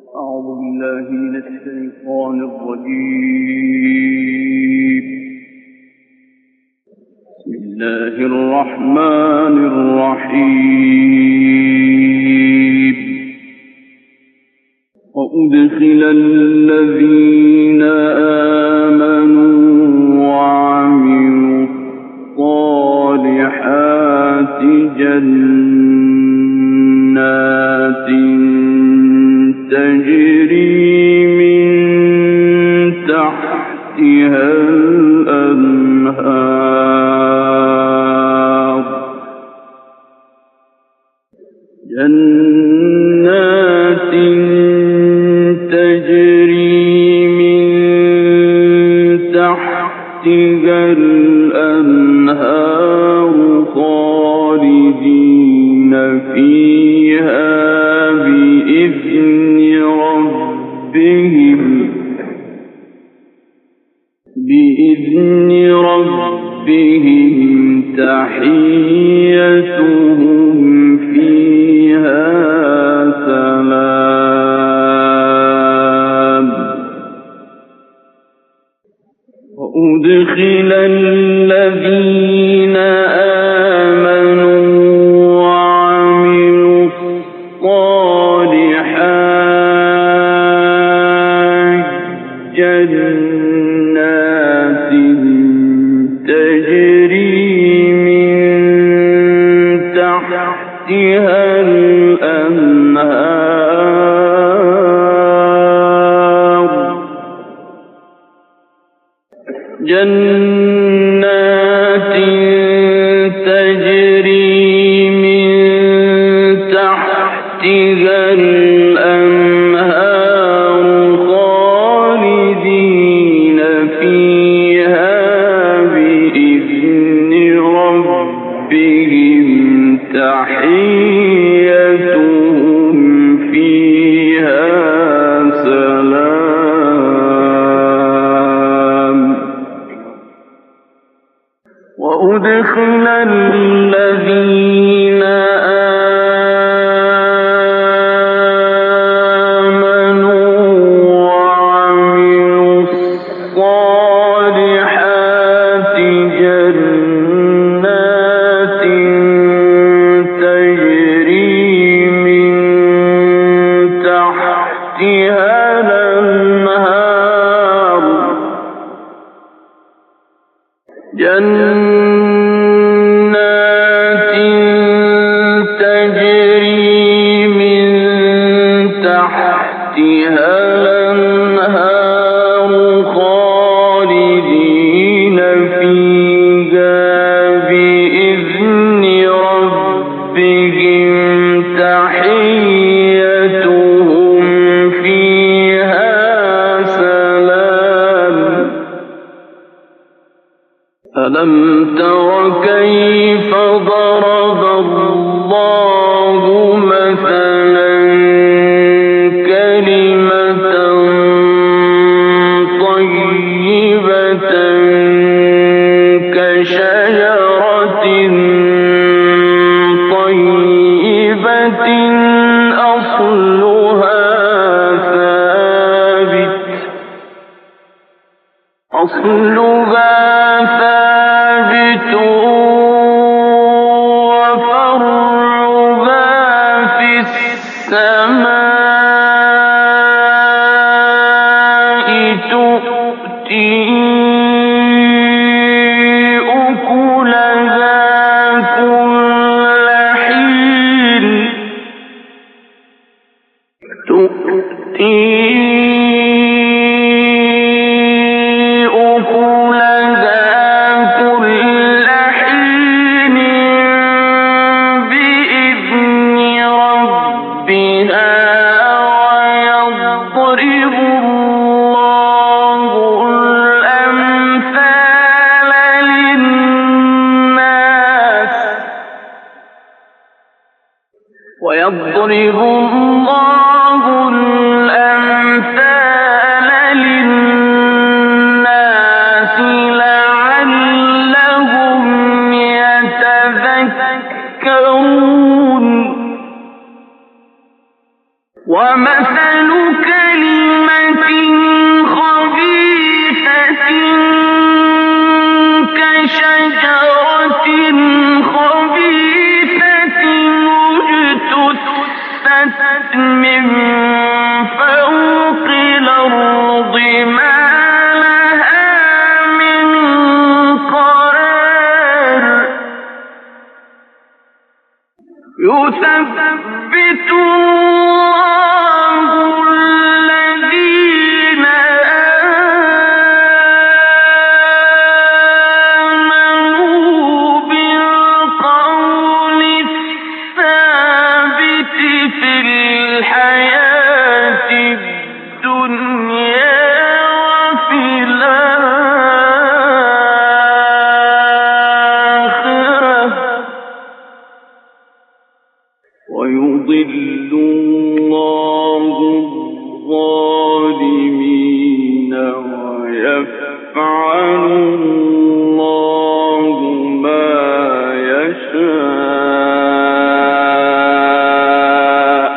أعوذ بالله من الشيطان الرجيم. بسم الله الرحمن الرحيم. وأدخل الذين آمنوا وعملوا الصالحات جنات تجري من تحتها الأنهار جنات تجري من تحتها الأنهار خالدين فيها بإذن ربهم تحيتهم فيها سلام. وأدخل الذين آمنوا وعملوا الصالحات جنات تجري من تحتها الأنهار جنات تجري من تحتها الأنهار خالدين فيها بإذن ربهم تحيتهم فيها سلام. وأدخل الذين آمنوا وعملوا الصالحات جنات تجري من تحتها الأنهار جنات تجري من تحتها الأنهار خالدين فيها بإذن ربهم تحيتهم فيها سلام. ألم تر كيف ضرب الله مثلا كلمة طيبة كشجرة طيبة أصلها ثابت وفرعها في السماء تؤتي أكلها كل حين بإذن ربها ويضرب الله الأمثال للناس ويضرب الله الأمثال مثل كلمة خبيثة كشجرة خبيثة اجتثت من فوق الأرض ما لها من قرار يثبت الله الذين آمنوا بالقول الثابت في الحياة الدنيا وفي الآخرة ويضل الله الظالمين ويفعل الله ما يشاء.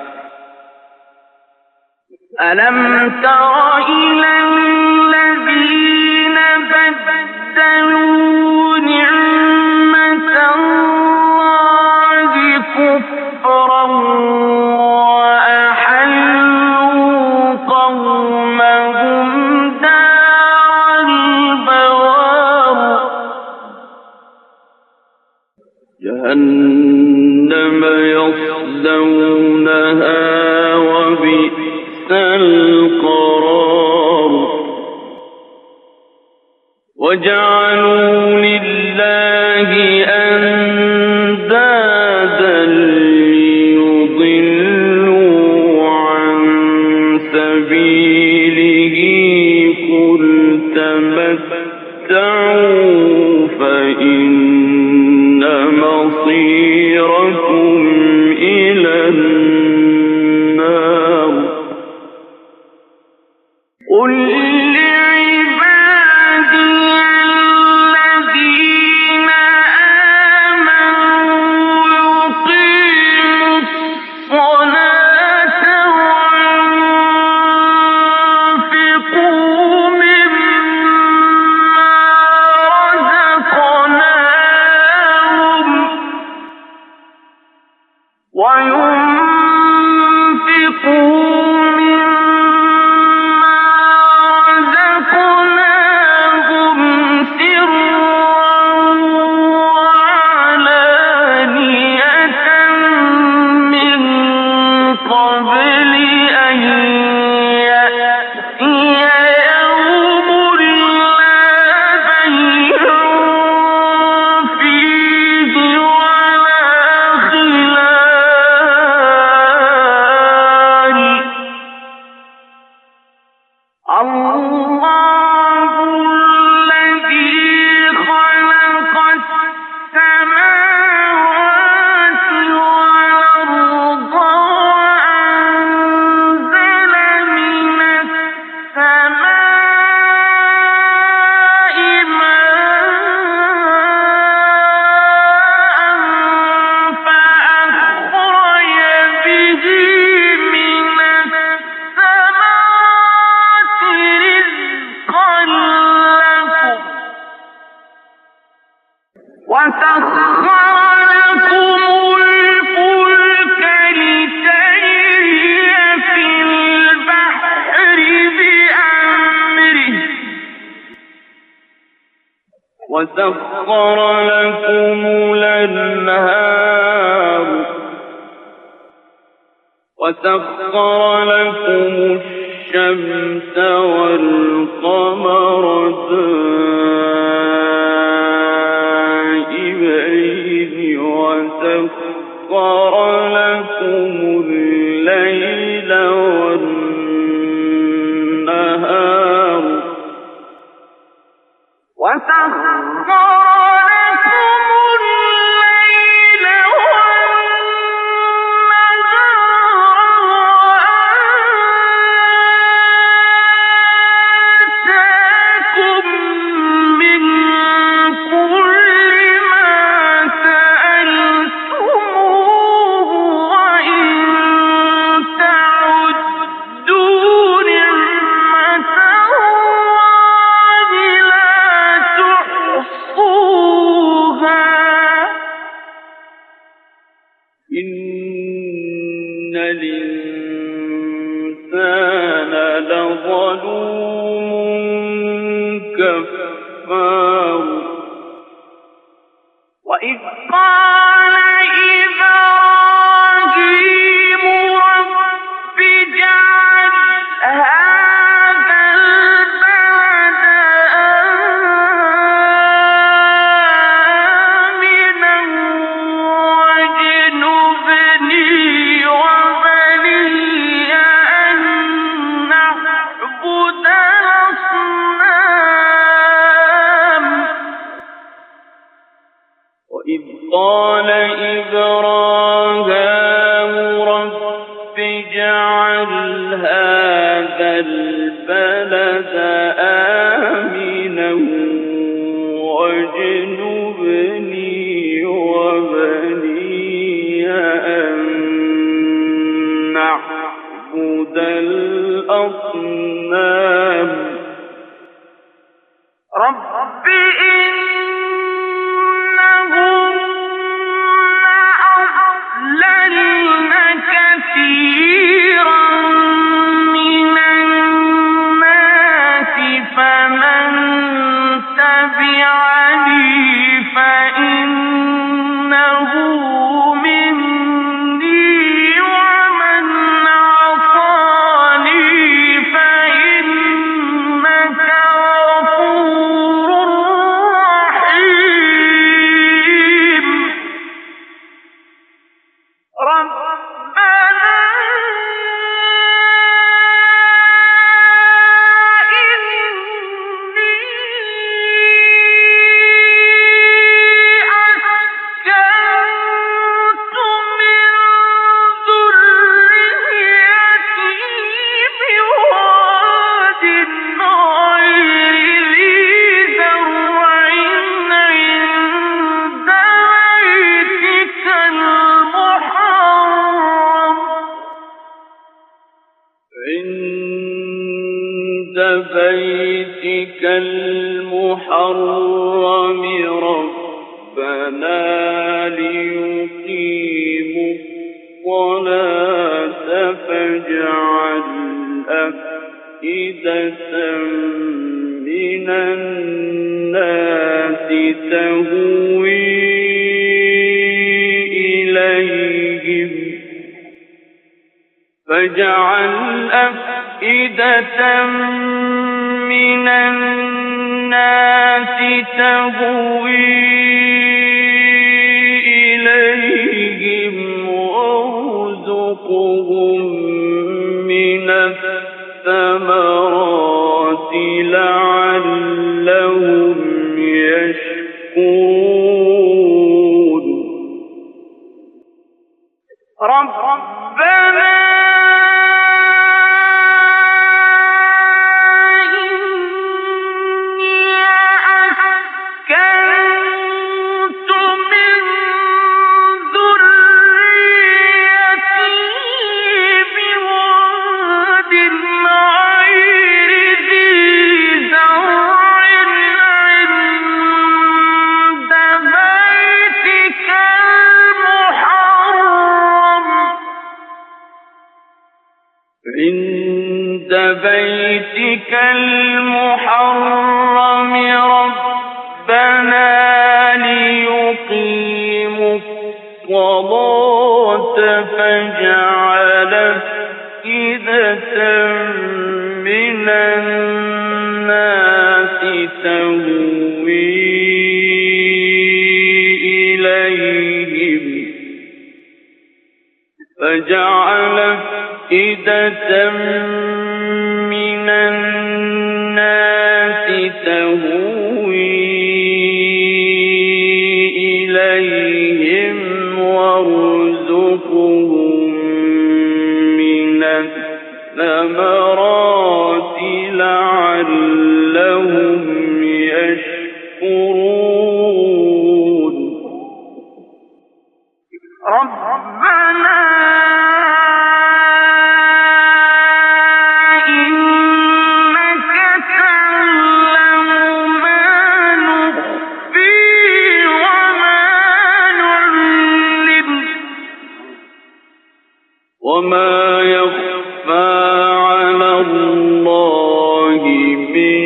ألم تر إلى الذين بدلوا نعمة الله كفرا وأحلوا قومهم دار البوار جهنم يصلونها وبئس القرار وجعلوا لله أندادا ليضلوا عن سبيله قل تمتعوا فإن مصيركم إلى النار قل لعبادي الذين آمنوا يقيموا الصلاة وينفقوا مما رزقناهم سرا وعلانية من قبل أن يأتي يوم لا بيع فيه ولا خلال الله الذي خلق السماوات والأرض وأنزل من السماء ماء فأخرج به من الثمرات رزقا لكم وسخر لكم الفلك لتجري في البحر بأمره وسخر لكم الأنهار وسخر لكم الشمس والقمر دائبين وسخر لكم الليل والنهار وسخر لكم الليل وآتاكم من كل ما سألتموه قال إبراهام رب اجعل هذا البلد آمنا واجنبني وبني أن نعبد الأصنام رب أضللن كثيرا من الناس فمن تبعني فإنه مني ومن عصاني فإنك غفور رحيم ربنا إني أسكنت من ذريتي بواد غير ذي زرع عند بيتك المحرم ربنا ليقيموا الصلاة فاجعل أفئدة من الناس تهوي إليهم فاجعل أفئدة من الناس تهوي إليهم وارزقهم من الثمرات لعلهم يشكرون ربنا عند بيتك المحرم ربنا ليقيموا الصلاة فاجعل أفئدة من الناس تهوي إليهم فاجعل أفئدة من الناس تهوي إليهم وارزقهم من الثمرات لعلهم يشكرون ربنا وما يخفى على الله من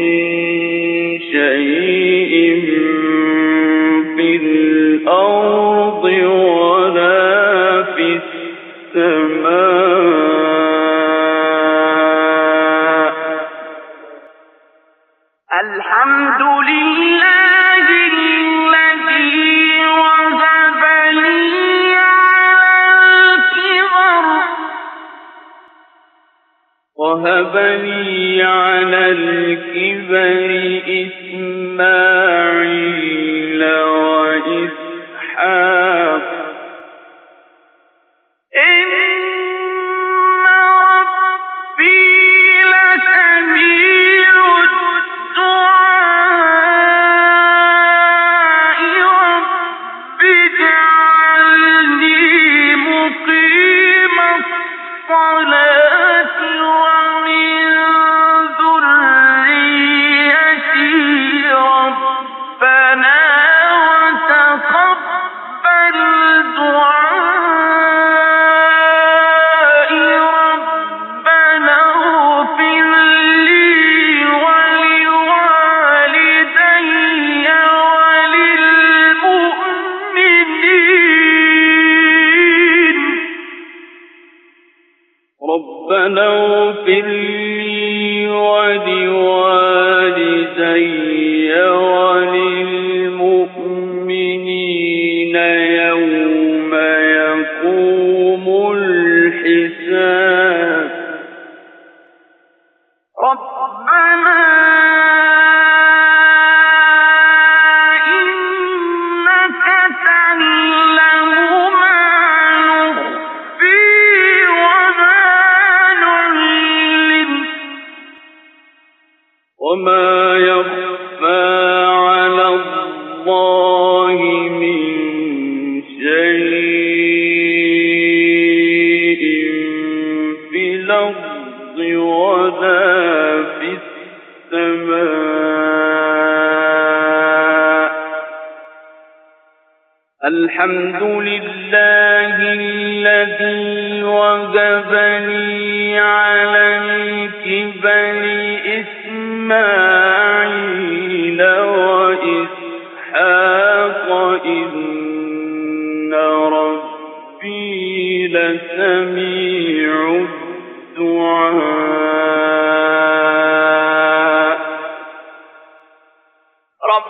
شيء في الأرض ولا في السماء الحمد لله وهب لي على الكبر إسماعيل وإسحاق اغفر لي ولوالدي وللمؤمنين يوم يقوم الحساب ربنا إنك تعلم ما نخفي وما نعلن وما يخفى على الله من شيء في الأرض ولا في السماء الحمد لله الذي وهب لي على الكبر إسماعيل وإسحاق إن ربي لسميع الدعاء رب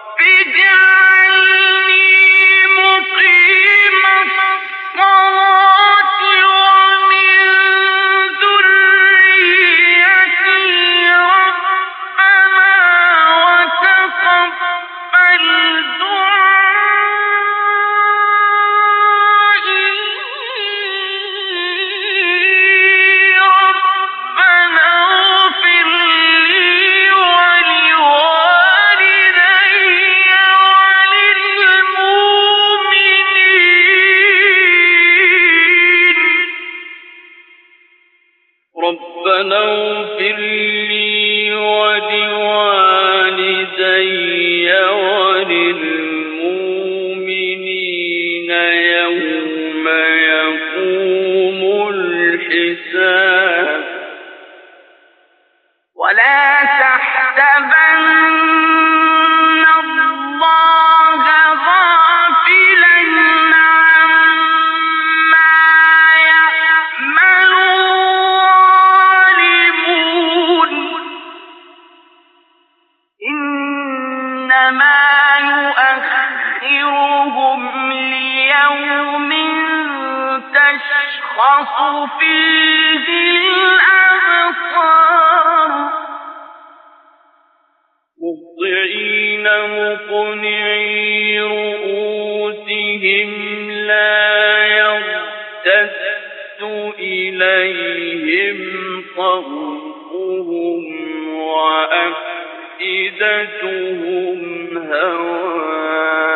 اجعلني مقيم الصلاة ومن ذريتي ربنا وتقبل دعائي ربنا اغفر لي ولوالدي وللمؤمنين ربنا اغفر لي ولوالدي وللمؤمنين يوم يقوم الحساب ولا تحسبن الله غافلا عما يعمل الظالمون إنما يؤخرهم ليوم تشخص فيه الأبصار مهطعين مقنعي رؤوسهم لا يرتد إليهم طرفهم وأفئدتهم هواء